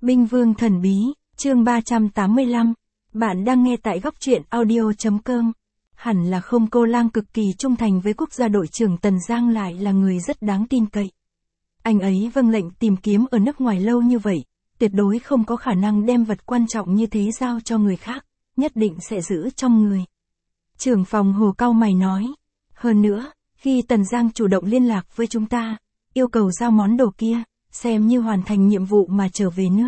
Binh Vương Thần Bí, chương 385. Bạn đang nghe tại góc truyện audio.com. Hẳn là không, cô lang cực kỳ trung thành với quốc gia, đội trưởng Tần Giang lại là người rất đáng tin cậy. Anh ấy vâng lệnh tìm kiếm ở nước ngoài lâu như vậy, tuyệt đối không có khả năng đem vật quan trọng như thế giao cho người khác, nhất định sẽ giữ trong người. Trưởng phòng Hồ cau mày nói. Hơn nữa, khi Tần Giang chủ động liên lạc với chúng ta, yêu cầu giao món đồ kia, xem như hoàn thành nhiệm vụ mà trở về nước.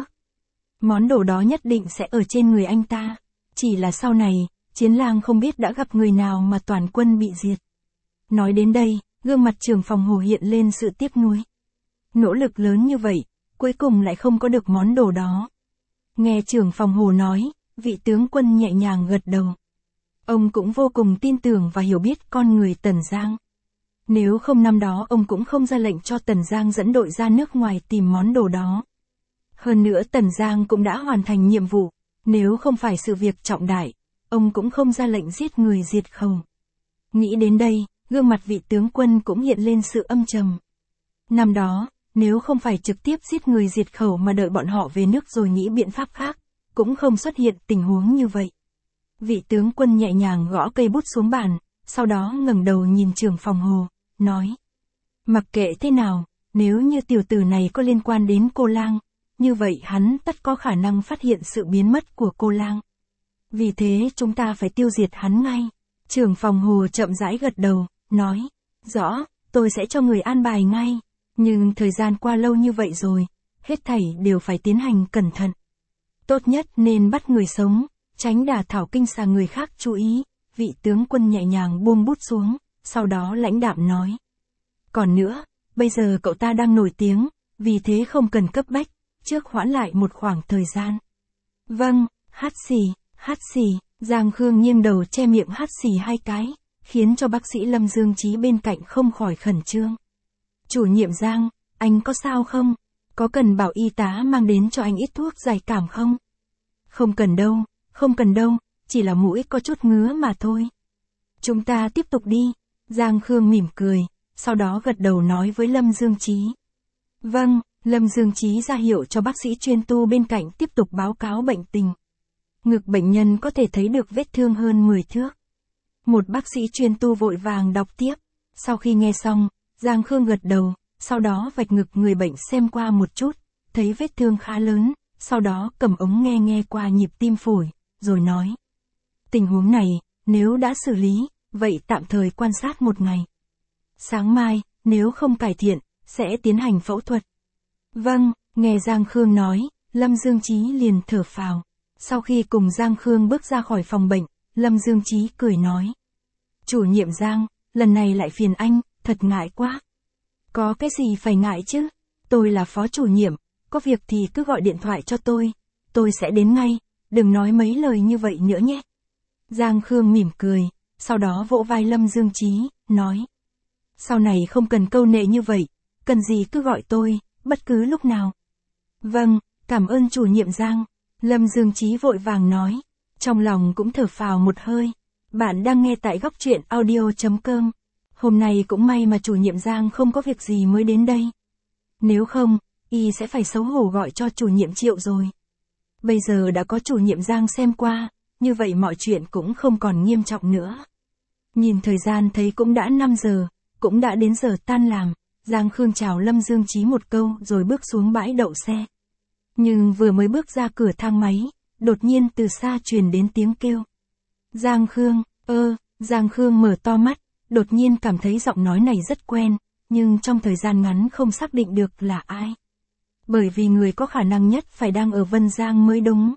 Món đồ đó nhất định sẽ ở trên người anh ta. Chỉ là sau này, Chiến Lang không biết đã gặp người nào mà toàn quân bị diệt. Nói đến đây, gương mặt trưởng phòng Hồ hiện lên sự tiếc nuối. Nỗ lực lớn như vậy, cuối cùng lại không có được món đồ đó. Nghe trưởng phòng Hồ nói, vị tướng quân nhẹ nhàng gật đầu. Ông cũng vô cùng tin tưởng và hiểu biết con người Tần Giang. Nếu không năm đó ông cũng không ra lệnh cho Tần Giang dẫn đội ra nước ngoài tìm món đồ đó. Hơn nữa Tần Giang cũng đã hoàn thành nhiệm vụ, nếu không phải sự việc trọng đại, ông cũng không ra lệnh giết người diệt khẩu. Nghĩ đến đây, gương mặt vị tướng quân cũng hiện lên sự âm trầm. Năm đó, nếu không phải trực tiếp giết người diệt khẩu mà đợi bọn họ về nước rồi nghĩ biện pháp khác, cũng không xuất hiện tình huống như vậy. Vị tướng quân nhẹ nhàng gõ cây bút xuống bàn, sau đó ngẩng đầu nhìn trưởng phòng Hồ, nói. Mặc kệ thế nào, nếu như tiểu tử này có liên quan đến cô lang, như vậy hắn tất có khả năng phát hiện sự biến mất của cô lang. Vì thế chúng ta phải tiêu diệt hắn ngay. Trưởng phòng Hồ chậm rãi gật đầu, nói. Rõ, tôi sẽ cho người an bài ngay. Nhưng thời gian qua lâu như vậy rồi, hết thảy đều phải tiến hành cẩn thận. Tốt nhất nên bắt người sống, tránh đả thảo kinh xà người khác chú ý. Vị tướng quân nhẹ nhàng buông bút xuống, sau đó lãnh đạm nói. Còn nữa, bây giờ cậu ta đang nổi tiếng, vì thế không cần cấp bách, trước hoãn lại một khoảng thời gian. Vâng, hắt xì, Giang Khương nghiêng đầu che miệng hắt xì 2 cái, khiến cho bác sĩ Lâm Dương Chí bên cạnh không khỏi khẩn trương. Chủ nhiệm Giang, anh có sao không? Có cần bảo y tá mang đến cho anh ít thuốc giải cảm không? Không cần đâu, chỉ là mũi có chút ngứa mà thôi. Chúng ta tiếp tục đi. Giang Khương mỉm cười, sau đó gật đầu nói với Lâm Dương Chí. Vâng, Lâm Dương Chí ra hiệu cho bác sĩ chuyên tu bên cạnh tiếp tục báo cáo bệnh tình. Ngực bệnh nhân có thể thấy được vết thương hơn 10 thước. Một bác sĩ chuyên tu vội vàng đọc tiếp. Sau khi nghe xong, Giang Khương gật đầu, sau đó vạch ngực người bệnh xem qua một chút, thấy vết thương khá lớn, sau đó cầm ống nghe qua nhịp tim phổi, rồi nói. Tình huống này, nếu đã xử lý, vậy tạm thời quan sát một ngày. Sáng mai, nếu không cải thiện, sẽ tiến hành phẫu thuật. Vâng, nghe Giang Khương nói, Lâm Dương Chí liền thở phào. Sau khi cùng Giang Khương bước ra khỏi phòng bệnh, Lâm Dương Chí cười nói. Chủ nhiệm Giang, lần này lại phiền anh, thật ngại quá. Có cái gì phải ngại chứ? Tôi là phó chủ nhiệm, có việc thì cứ gọi điện thoại cho tôi sẽ đến ngay, đừng nói mấy lời như vậy nữa nhé. Giang Khương mỉm cười, sau đó vỗ vai Lâm Dương Chí, nói. Sau này không cần câu nệ như vậy, cần gì cứ gọi tôi, bất cứ lúc nào. Vâng, cảm ơn chủ nhiệm Giang. Lâm Dương Chí vội vàng nói, trong lòng cũng thở phào một hơi. Bạn đang nghe tại góc truyện audio.com. Hôm nay cũng may mà chủ nhiệm Giang không có việc gì mới đến đây. Nếu không, y sẽ phải xấu hổ gọi cho chủ nhiệm Triệu rồi. Bây giờ đã có chủ nhiệm Giang xem qua, như vậy mọi chuyện cũng không còn nghiêm trọng nữa. Nhìn thời gian thấy cũng đã 5 giờ, cũng đã đến giờ tan làm. Giang Khương chào Lâm Dương Chí một câu rồi bước xuống bãi đậu xe. Nhưng vừa mới bước ra cửa thang máy, đột nhiên từ xa truyền đến tiếng kêu. Giang Khương, Giang Khương mở to mắt, đột nhiên cảm thấy giọng nói này rất quen, nhưng trong thời gian ngắn không xác định được là ai. Bởi vì người có khả năng nhất phải đang ở Vân Giang mới đúng.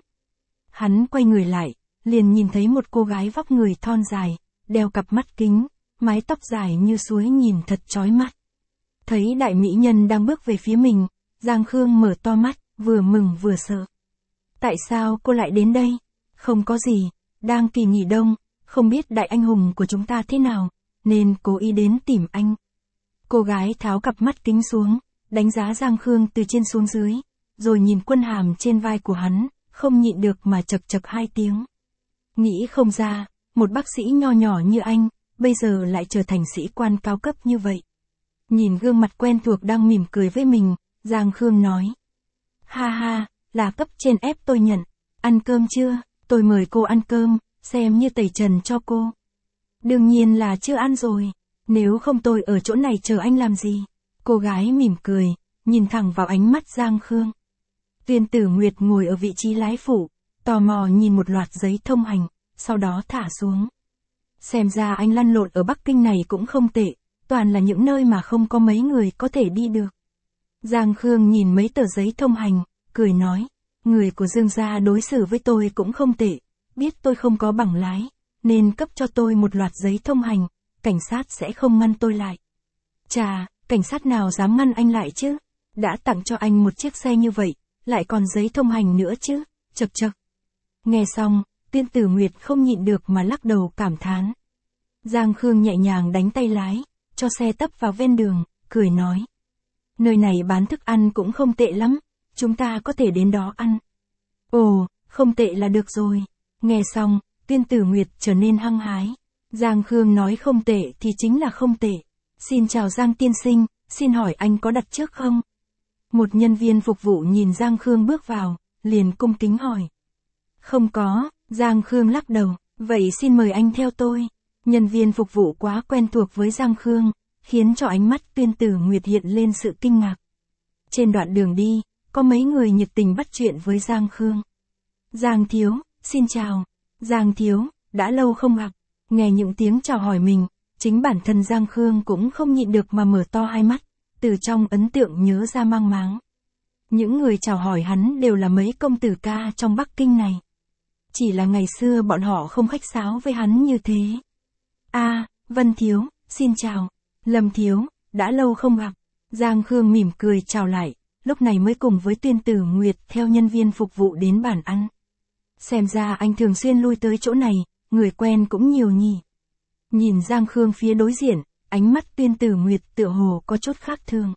Hắn quay người lại, liền nhìn thấy một cô gái vóc người thon dài, đeo cặp mắt kính, mái tóc dài như suối nhìn thật chói mắt. Thấy đại mỹ nhân đang bước về phía mình, Giang Khương mở to mắt, vừa mừng vừa sợ. Tại sao cô lại đến đây? Không có gì, đang kỳ nghỉ đông, không biết đại anh hùng của chúng ta thế nào, nên cố ý đến tìm anh. Cô gái tháo cặp mắt kính xuống, đánh giá Giang Khương từ trên xuống dưới, rồi nhìn quân hàm trên vai của hắn, không nhịn được mà chậc chậc 2 tiếng. Nghĩ không ra, một bác sĩ nho nhỏ như anh, bây giờ lại trở thành sĩ quan cao cấp như vậy. Nhìn gương mặt quen thuộc đang mỉm cười với mình, Giang Khương nói. Ha ha, là cấp trên ép tôi nhận. Ăn cơm chưa? Tôi mời cô ăn cơm, xem như tẩy trần cho cô. Đương nhiên là chưa ăn rồi. Nếu không tôi ở chỗ này chờ anh làm gì? Cô gái mỉm cười, nhìn thẳng vào ánh mắt Giang Khương. Tuyên Tử Nguyệt ngồi ở vị trí lái phụ, tò mò nhìn một loạt giấy thông hành, sau đó thả xuống. Xem ra anh lăn lộn ở Bắc Kinh này cũng không tệ, toàn là những nơi mà không có mấy người có thể đi được. Giang Khương nhìn mấy tờ giấy thông hành, cười nói, người của Dương gia đối xử với tôi cũng không tệ, biết tôi không có bằng lái, nên cấp cho tôi một loạt giấy thông hành, cảnh sát sẽ không ngăn tôi lại. Chà, cảnh sát nào dám ngăn anh lại chứ? Đã tặng cho anh một chiếc xe như vậy, lại còn giấy thông hành nữa chứ, chậc chậc. Nghe xong, Tuyên Tử Nguyệt không nhịn được mà lắc đầu cảm thán. Giang Khương nhẹ nhàng đánh tay lái, cho xe tấp vào ven đường, cười nói. Nơi này bán thức ăn cũng không tệ lắm, chúng ta có thể đến đó ăn. Ồ, không tệ là được rồi. Nghe xong, Tuyên Tử Nguyệt trở nên hăng hái. Giang Khương nói không tệ thì chính là không tệ. Xin chào Giang tiên sinh, xin hỏi anh có đặt trước không? Một nhân viên phục vụ nhìn Giang Khương bước vào, liền cung kính hỏi. Không có, Giang Khương lắc đầu, vậy xin mời anh theo tôi. Nhân viên phục vụ quá quen thuộc với Giang Khương, khiến cho ánh mắt Tuyên Tử Nguyệt hiện lên sự kinh ngạc. Trên đoạn đường đi, có mấy người nhiệt tình bắt chuyện với Giang Khương. Giang thiếu, xin chào. Giang thiếu, đã lâu không gặp. Nghe những tiếng chào hỏi mình, chính bản thân Giang Khương cũng không nhịn được mà mở to hai mắt, từ trong ấn tượng nhớ ra mang máng. Những người chào hỏi hắn đều là mấy công tử ca trong Bắc Kinh này. Chỉ là ngày xưa bọn họ không khách sáo với hắn như thế. Vân thiếu, xin chào. Lâm thiếu, đã lâu không gặp. Giang Khương mỉm cười chào lại, lúc này mới cùng với Tuyên Tử Nguyệt theo nhân viên phục vụ đến bàn ăn. Xem ra anh thường xuyên lui tới chỗ này, người quen cũng nhiều nhỉ. Nhìn Giang Khương phía đối diện, ánh mắt Tuyên Tử Nguyệt tựa hồ có chút khác thường.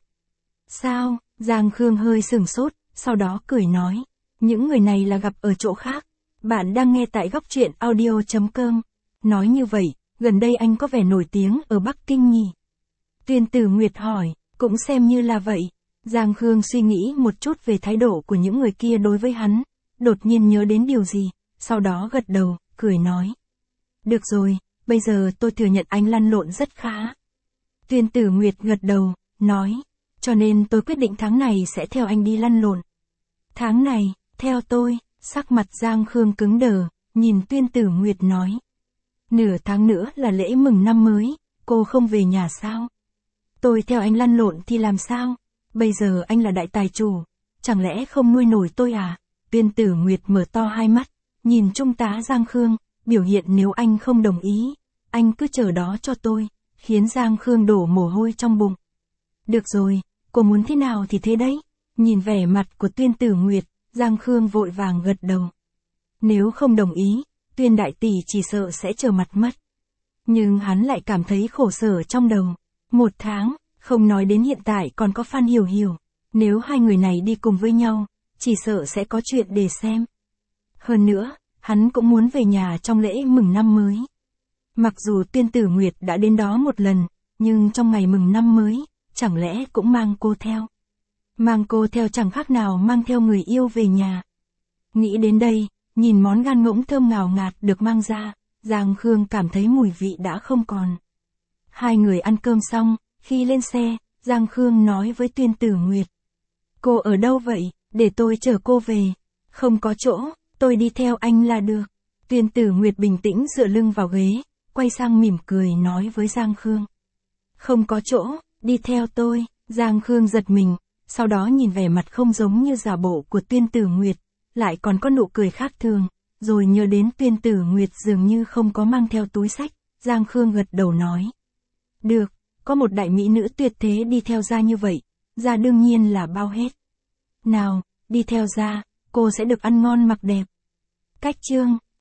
Sao? Giang Khương hơi sửng sốt, sau đó cười nói. Những người này là gặp ở chỗ khác. Bạn đang nghe tại góc truyện audio.com. Nói như vậy, gần đây anh có vẻ nổi tiếng ở Bắc Kinh nhỉ? Tuyên Tử Nguyệt hỏi, cũng xem như là vậy. Giang Khương suy nghĩ một chút về thái độ của những người kia đối với hắn, đột nhiên nhớ đến điều gì, sau đó gật đầu, cười nói. Được rồi, bây giờ tôi thừa nhận anh lăn lộn rất khá. Tuyên Tử Nguyệt gật đầu, nói, cho nên tôi quyết định tháng này sẽ theo anh đi lăn lộn. Tháng này, theo tôi, sắc mặt Giang Khương cứng đờ, nhìn Tuyên Tử Nguyệt nói. Nửa tháng nữa là lễ mừng năm mới, cô không về nhà sao? Tôi theo anh lăn lộn thì làm sao? Bây giờ anh là đại tài chủ, chẳng lẽ không nuôi nổi tôi à? Tuyên Tử Nguyệt mở to hai mắt, nhìn Trung tá Giang Khương, biểu hiện nếu anh không đồng ý, anh cứ chờ đó cho tôi, khiến Giang Khương đổ mồ hôi trong bụng. Được rồi, cô muốn thế nào thì thế đấy. Nhìn vẻ mặt của Tuyên Tử Nguyệt, Giang Khương vội vàng gật đầu. Nếu không đồng ý, Tuyên đại tỷ chỉ sợ sẽ trở mặt mất. Nhưng hắn lại cảm thấy khổ sở trong đầu. 1 tháng, không nói đến hiện tại còn có Phan Hiểu Hiểu. Nếu hai người này đi cùng với nhau, chỉ sợ sẽ có chuyện để xem. Hơn nữa, hắn cũng muốn về nhà trong lễ mừng năm mới. Mặc dù Tuyên Tử Nguyệt đã đến đó một lần, nhưng trong ngày mừng năm mới, chẳng lẽ cũng mang cô theo. Mang cô theo chẳng khác nào mang theo người yêu về nhà. Nghĩ đến đây, nhìn món gan ngỗng thơm ngào ngạt được mang ra, Giang Khương cảm thấy mùi vị đã không còn. Hai người ăn cơm xong, khi lên xe, Giang Khương nói với Tuyên Tử Nguyệt. Cô ở đâu vậy, để tôi chở cô về. Không có chỗ, tôi đi theo anh là được. Tuyên Tử Nguyệt bình tĩnh dựa lưng vào ghế, quay sang mỉm cười nói với Giang Khương. Không có chỗ, đi theo tôi. Giang Khương giật mình, sau đó nhìn vẻ mặt không giống như giả bộ của Tuyên Tử Nguyệt, lại còn có nụ cười khác thường, rồi nhớ đến Tuyên Tử Nguyệt dường như không có mang theo túi xách, Giang Khương gật đầu nói. Được, có một đại mỹ nữ tuyệt thế đi theo gia như vậy, gia đương nhiên là bao hết. Nào, đi theo gia, cô sẽ được ăn ngon mặc đẹp. Cách chương